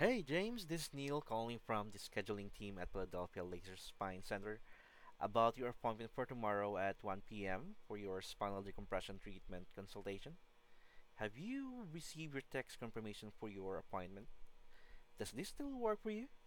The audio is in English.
Hey James, this is Neil calling from the scheduling team at Philadelphia Laser Spine Center about your appointment for tomorrow at 1 p.m. for your spinal decompression treatment consultation. Have you received your text confirmation for your appointment? Does this still work for you?